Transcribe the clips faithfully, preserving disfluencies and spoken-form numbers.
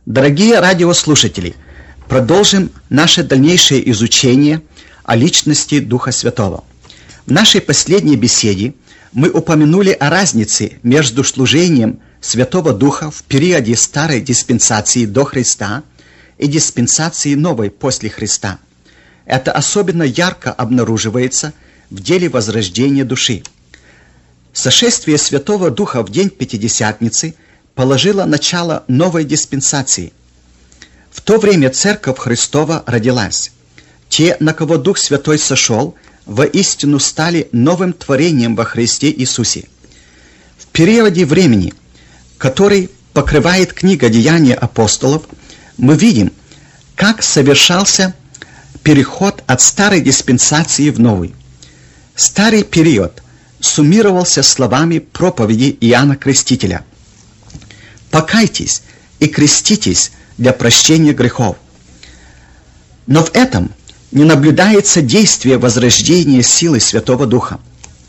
Дорогие радиослушатели, продолжим наше дальнейшее изучение о личности Духа Святого. В нашей последней беседе мы упомянули о разнице между служением Святого Духа в периоде старой диспенсации до Христа и диспенсации новой после Христа. Это особенно ярко обнаруживается в деле возрождения души. Сошествие Святого Духа в день Пятидесятницы положило начало новой диспенсации. В то время Церковь Христова родилась. Те, на кого Дух Святой сошел, воистину стали новым творением во Христе Иисусе. В периоде времени, который покрывает книга «Деяния апостолов», мы видим, как совершался переход от старой диспенсации в новую. Старый период суммировался словами проповеди Иоанна Крестителя: «Покайтесь и креститесь для прощения грехов». Но в этом не наблюдается действие возрождения силы Святого Духа.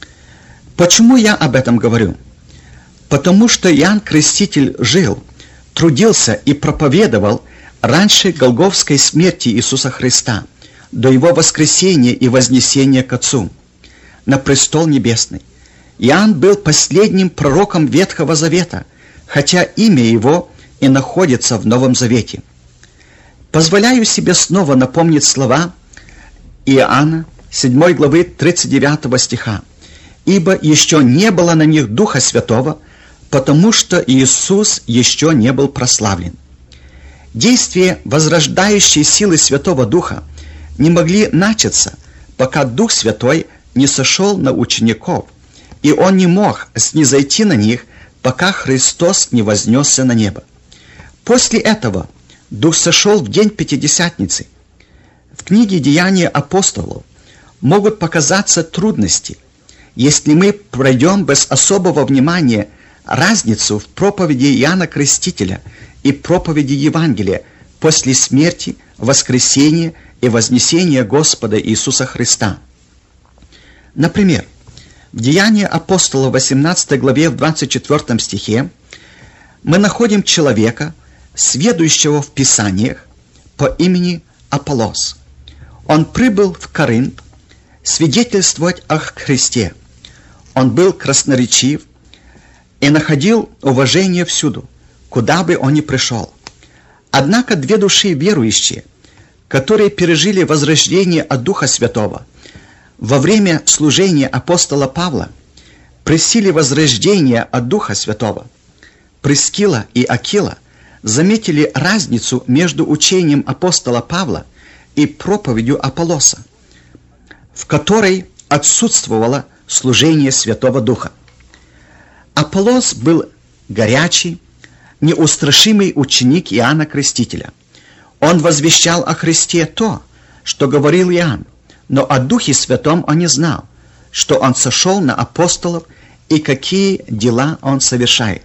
Почему я об этом говорю? Потому что Иоанн Креститель жил, трудился и проповедовал раньше голгофской смерти Иисуса Христа, до Его воскресения и вознесения к Отцу на престол небесный. Иоанн был последним пророком Ветхого Завета, хотя имя его и находится в Новом Завете. Позволяю себе снова напомнить слова Иоанна, седьмой главы тридцать девятого стиха. «Ибо еще не было на них Духа Святого, потому что Иисус еще не был прославлен». Действия возрождающей силы Святого Духа не могли начаться, пока Дух Святой не сошел на учеников, и Он не мог снизойти на них, пока Христос не вознесся на небо. После этого Дух сошел в день Пятидесятницы. В книге «Деяния апостолов» могут показаться трудности, если мы пройдем без особого внимания разницу в проповеди Иоанна Крестителя и проповеди Евангелия после смерти, воскресения и вознесения Господа Иисуса Христа. Например, в Деянии апостолов восемнадцатой главе в двадцать четвёртом стихе мы находим человека, сведущего в Писаниях, по имени Аполлос. Он прибыл в Коринт свидетельствовать о Христе. Он был красноречив и находил уважение всюду, куда бы он ни пришел. Однако две души верующие, которые пережили возрождение от Духа Святого во время служения апостола Павла, при силе возрождения от Духа Святого, Прискила и Акила заметили разницу между учением апостола Павла и проповедью Аполлоса, в которой отсутствовало служение Святого Духа. Аполлос был горячий, неустрашимый ученик Иоанна Крестителя. Он возвещал о Христе то, что говорил Иоанн, но о Духе Святом он не знал, что он сошел на апостолов и какие дела он совершает.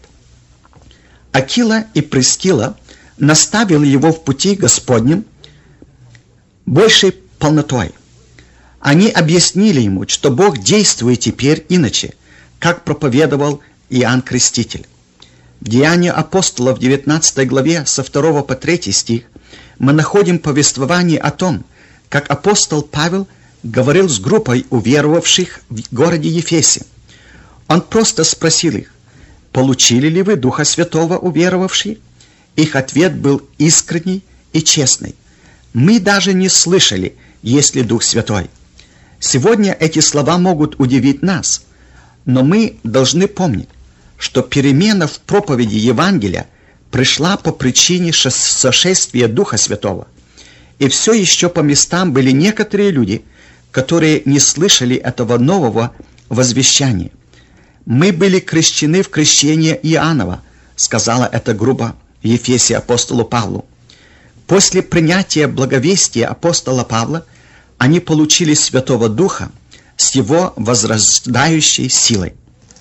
Акила и Прискила наставили его в пути Господнем большей полнотой. Они объяснили ему, что Бог действует теперь иначе, как проповедовал Иоанн Креститель. В Деянии апостолов в девятнадцатой главе со второго по третий стих мы находим повествование о том, как апостол Павел говорил с группой уверовавших в городе Ефесе. Он просто спросил их: «Получили ли вы Духа Святого, уверовавшие?» Их ответ был искренний и честный: «Мы даже не слышали, есть ли Дух Святой». Сегодня эти слова могут удивить нас, но мы должны помнить, что перемена в проповеди Евангелия пришла по причине сошествия Духа Святого. И все еще по местам были некоторые люди, которые не слышали этого нового возвещания. «Мы были крещены в крещение Иоаннова», сказала эта группа в Ефесе апостолу Павлу. После принятия благовестия апостола Павла они получили Святого Духа с его возрождающей силой.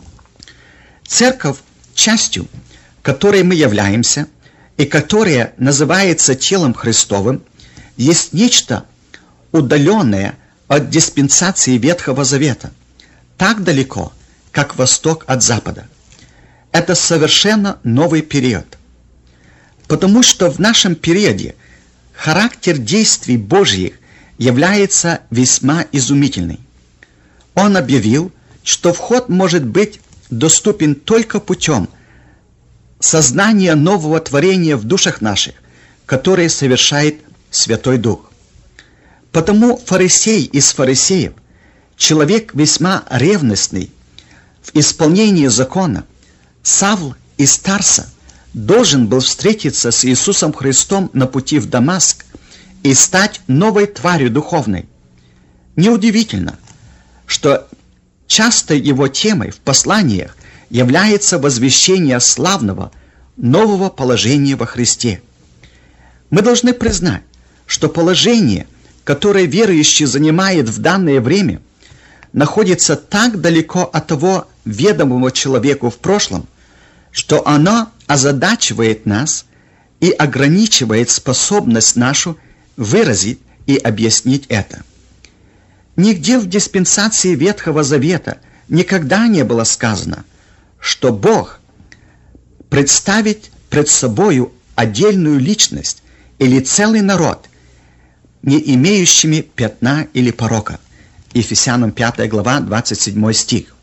Церковь, частью которой мы являемся и которая называется телом Христовым, есть нечто удаленное от диспенсации Ветхого Завета, так далеко, как восток от запада. Это совершенно новый период. Потому что в нашем периоде характер действий Божьих является весьма изумительный. Он объявил, что вход может быть доступен только путем сознания нового творения в душах наших, которое совершает Святой Дух. Потому фарисей из фарисеев, человек весьма ревностный в исполнении закона, Савл из Тарса, должен был встретиться с Иисусом Христом на пути в Дамаск и стать новой тварью духовной. Неудивительно, что часто его темой в посланиях является возвещение славного нового положения во Христе. Мы должны признать, что положение, которое верующий занимает в данное время, находится так далеко от того ведомого человеку в прошлом, что оно озадачивает нас и ограничивает способность нашу выразить и объяснить это. Нигде в диспенсации Ветхого Завета никогда не было сказано, что Бог представит пред собою отдельную личность или целый народ, не имеющими пятна или порока. Ефесянам пятая глава, двадцать седьмой стих.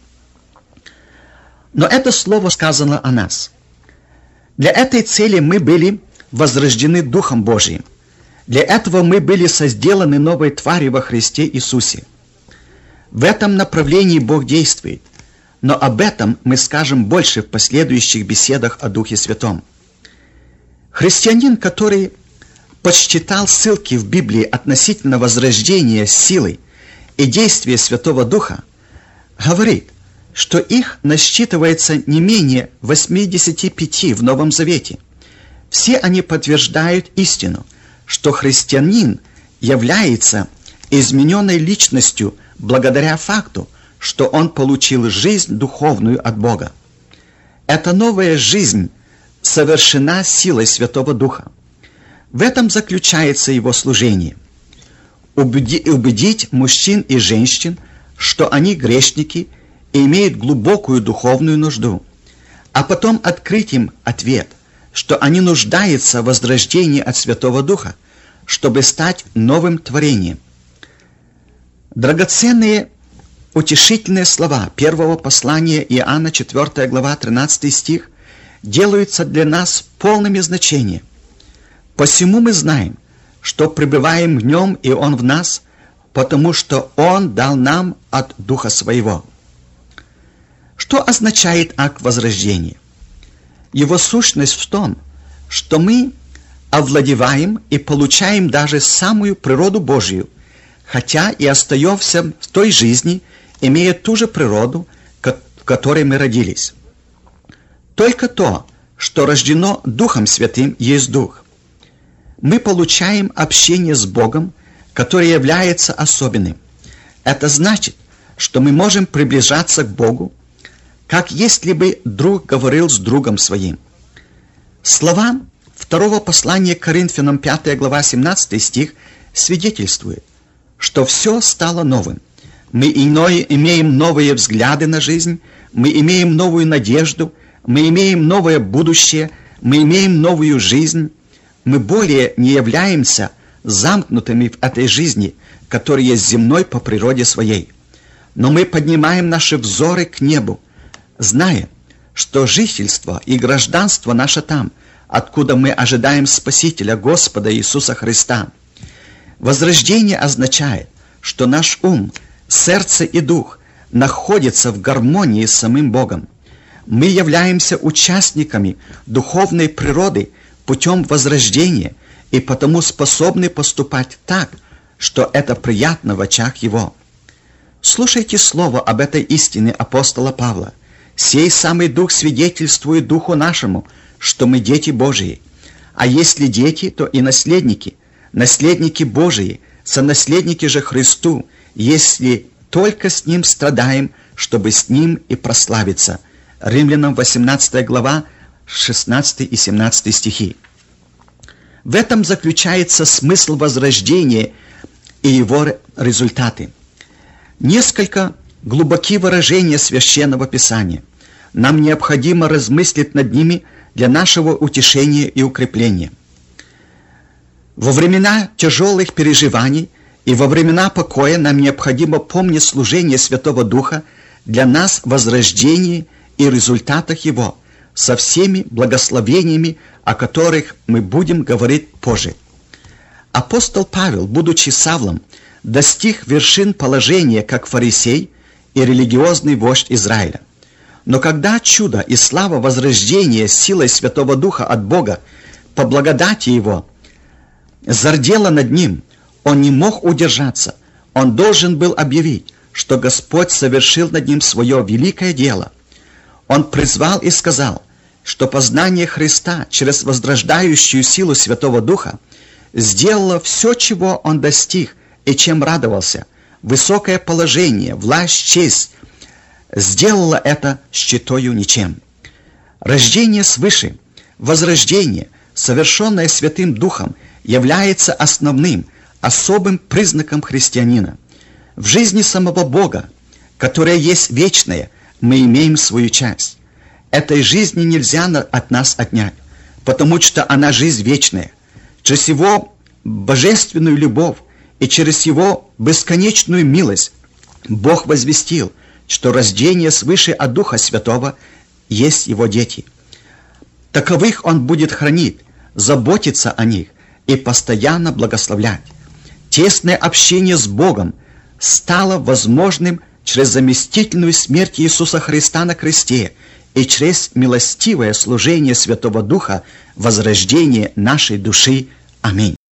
Но это слово сказано о нас. Для этой цели мы были возрождены Духом Божиим. Для этого мы были созделаны новой тварью во Христе Иисусе. В этом направлении Бог действует, но об этом мы скажем больше в последующих беседах о Духе Святом. Христианин, который подсчитал ссылки в Библии относительно возрождения силой и действия Святого Духа, говорит, что их насчитывается не менее восьмидесяти пяти в Новом Завете. Все они подтверждают истину, что христианин является измененной личностью благодаря факту, что он получил жизнь духовную от Бога. Эта новая жизнь совершена силой Святого Духа. В этом заключается его служение. Убедить мужчин и женщин, что они грешники и имеют глубокую духовную нужду, а потом открыть им ответ, что они нуждаются в возрождении от Святого Духа, чтобы стать новым творением. Драгоценные утешительные слова первого послания Иоанна, четвёртая глава, тринадцатый стих, делаются для нас полными значения. Посему мы знаем, что пребываем в Нем, и Он в нас, потому что Он дал нам от Духа Своего. Что означает акт возрождения? Его сущность в том, что мы овладеваем и получаем даже самую природу Божию, хотя и остаемся в той жизни, имея ту же природу, в которой мы родились. Только то, что рождено Духом Святым, есть Дух. Мы получаем общение с Богом, которое является особенным. Это значит, что мы можем приближаться к Богу, как если бы друг говорил с другом своим. Слова второго послания к Коринфянам, пятая глава, семнадцатый стих, свидетельствуют, что все стало новым. Мы иное, имеем новые взгляды на жизнь, мы имеем новую надежду, мы имеем новое будущее, мы имеем новую жизнь. Мы более не являемся замкнутыми в этой жизни, которая есть земной по природе своей. Но мы поднимаем наши взоры к небу, зная, что жительство и гражданство наше там, откуда мы ожидаем Спасителя Господа Иисуса Христа. Возрождение означает, что наш ум, сердце и дух находятся в гармонии с самим Богом. Мы являемся участниками духовной природы путем возрождения и потому способны поступать так, что это приятно в очах Его. Слушайте слово об этой истине апостола Павла. «Сей самый Дух свидетельствует Духу нашему, что мы дети Божии. А если дети, то и наследники, наследники Божии, сонаследники же Христу, если только с Ним страдаем, чтобы с Ним и прославиться». Римлянам восемнадцатая глава, шестнадцатый и семнадцатый стихи. В этом заключается смысл возрождения и его результаты. Несколько глубокие выражения Священного Писания. Нам необходимо размыслить над ними для нашего утешения и укрепления. Во времена тяжелых переживаний и во времена покоя нам необходимо помнить служение Святого Духа для нас в возрождении и результатах его, со всеми благословениями, о которых мы будем говорить позже. Апостол Павел, будучи Савлом, достиг вершин положения как фарисей и религиозный вождь Израиля. Но когда чудо и слава возрождения силой Святого Духа от Бога по благодати Его зардела над ним, он не мог удержаться. Он должен был объявить, что Господь совершил над ним свое великое дело. Он призвал и сказал, что познание Христа через возрождающую силу Святого Духа сделало все, чего он достиг и чем радовался, высокое положение, власть, честь, сделало это считаю ничем. Рождение свыше, возрождение, совершенное Святым Духом, является основным, особым признаком христианина. В жизни самого Бога, которая есть вечная, мы имеем свою часть. Этой жизни нельзя от нас отнять, потому что она жизнь вечная. Через Его божественную любовь и через Его бесконечную милость Бог возвестил, что рождение свыше от Духа Святого есть Его дети. Таковых Он будет хранить, заботиться о них и постоянно благословлять. Тесное общение с Богом стало возможным через заместительную смерть Иисуса Христа на кресте и через милостивое служение Святого Духа возрождение нашей души. Аминь.